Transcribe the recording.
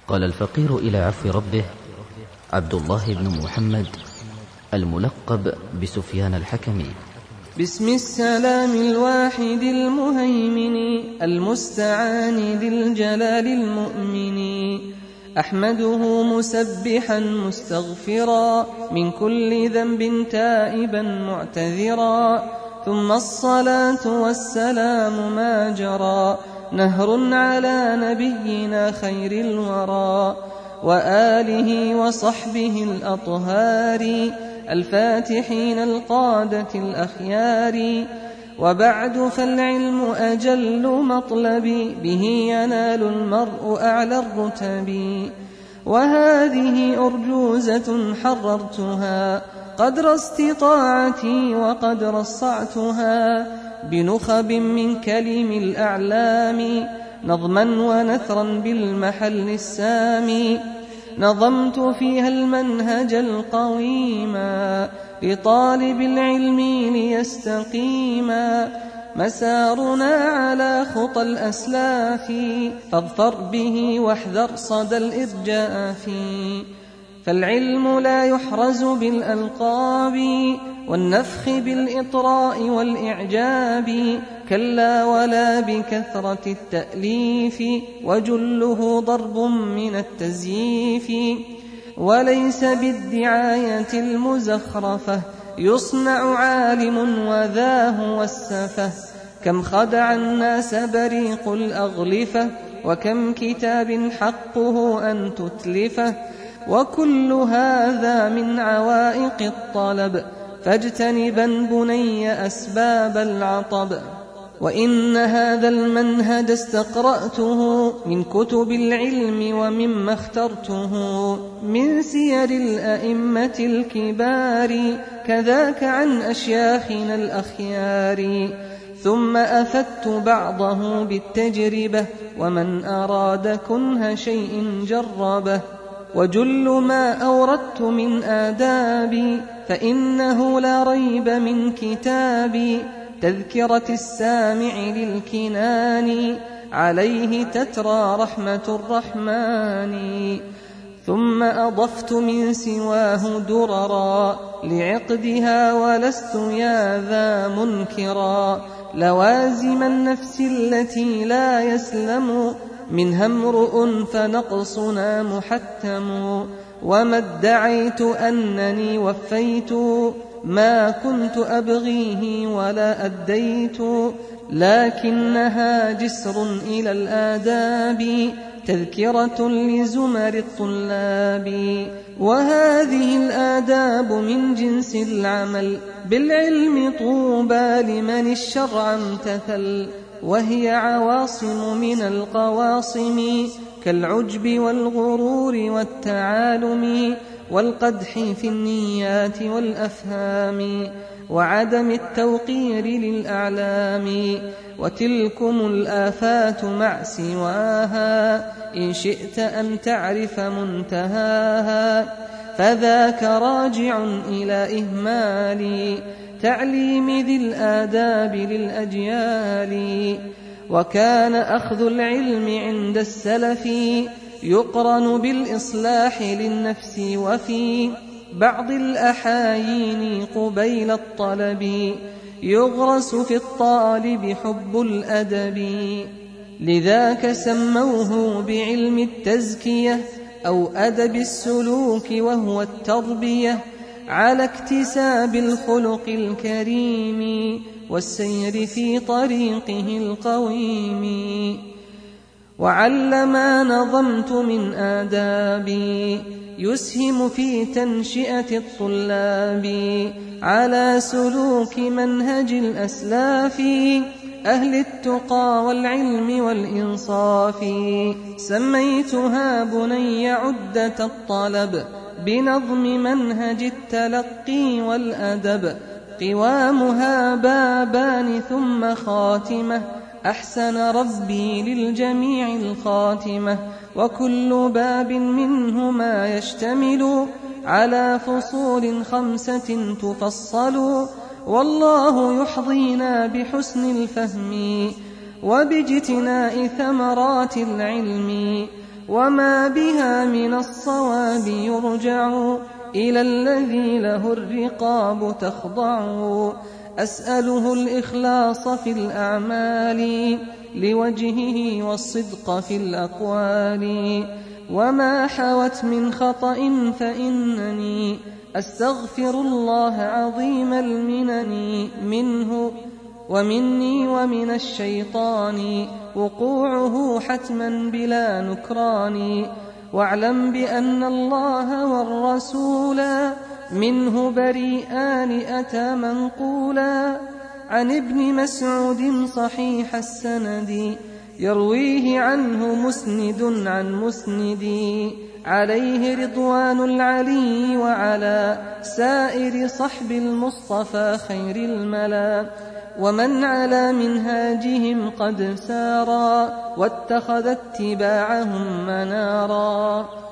قال الفقير إلى عفو ربه عبد الله بن محمد الملقب بسفيان الحكمي: بسم السلام الواحد المهيمن المستعان ذي الجلال المؤمن، أحمده مسبحا مستغفرا من كل ذنب تائبا معتذرا، ثم الصلاة والسلام ما جرى نهر على نبينا خير الورى وآله وصحبه الأطهار الفاتحين القادة الأخيار. وبعد فالعلم أجل مطلب به ينال المرء أعلى الرتب، وهذه أرجوزة حررتها قدر استطاعتي وقد رصعتها بنخب من كلم الأعلام نظما ونثرا بالمحل السامي. نظمت فيها المنهج القويما لطالب العلم ليستقيما، مسارنا على خطى الأسلاف فاظفر به واحذر صدى الإرجاف. فالعلم لا يحرز بالألقاب والنفخ بالإطراء والإعجاب، كلا ولا بكثرة التأليف وجله ضرب من التزييف. وليس بالدعاية المزخرفة يصنع عالم وذا هو السفه، كم خدع الناس بريق الأغلفة وكم كتاب حقه أن تتلفه، وكل هذا من عوائق الطلب فاجتنبا بني أسباب العطب. وإن هذا المنهج استقرأته من كتب العلم ومما اخترته من سير الأئمة الكبار كذاك عن أشياخنا الأخيار، ثم أفدت بعضه بالتجربة ومن أراد كنه شيء جربه. وجل ما أوردت من آدابي فإنه لا ريب من كتابي تذكرة السامع للكنان عليه تترى رحمة الرحمن. ثم أضفت من سواه دررا لعقدها ولست يا ذا منكرا، لوازم النفس التي لا يسلم منها امرؤ فنقصنا محتم. وما ادعيت أنني وفيت ما كنت أبغيه ولا أديت، لكنها جسر إلى الآداب تذكرة لزمر الطلاب. وهذه الآداب من جنس العمل بالعلم طوبى لمن الشرع امتثل، وهي عواصم من القواصم كالعجب والغرور والتعالم والقدح في النيات والأفهام وعدم التوقير للأعلام. وتلكم الآفات مع سواها إن شئت أن تعرف منتهاها، فذاك راجع إلى إهمال تعليم ذي الآداب للأجيال. وكان أخذ العلم عند السلف يقرن بالإصلاح للنفس، وفي بعض الأحايين قبيل الطلب يغرس في الطالب حب الأدب. لذاك سموه بعلم التزكية أو أدب السلوك، وهو التربية على اكتساب الخلق الكريم والسير في طريقه القويم. وعل ما نظمت من آدابي يسهم في تنشئة الطلاب على سلوك منهج الأسلاف أهل التقى والعلم والإنصاف. سميتها بني عدة الطلب بنظم منهج التلقي والأدب، قوامها بابان ثم خاتمة أحسن ربي للجميع الخاتمة، وكل باب منهما يشتمل على فصول 5 تفصل. والله يحظينا بحسن الفهم وباجتناء ثمرات العلم، وما بها من الصواب يرجع إلى الذي له الرقاب تخضع. أسأله الإخلاص في الأعمال لوجهه والصدق في الأقوال، وما حوت من خطأ فإنني أستغفر الله عظيم المنن منه ومني ومن الشيطان وقوعه حتما بلا نكران. واعلم بأن الله والرسول منه بريئان أتى منقولا عن ابن مسعود صحيح السند، يرويه عنه مسند عن مسند، عليه رضوان العلي وعلى سائر صحب المصطفى خير الملا، ومن على منهاجهم قد سارا واتخذ اتباعهم منارا.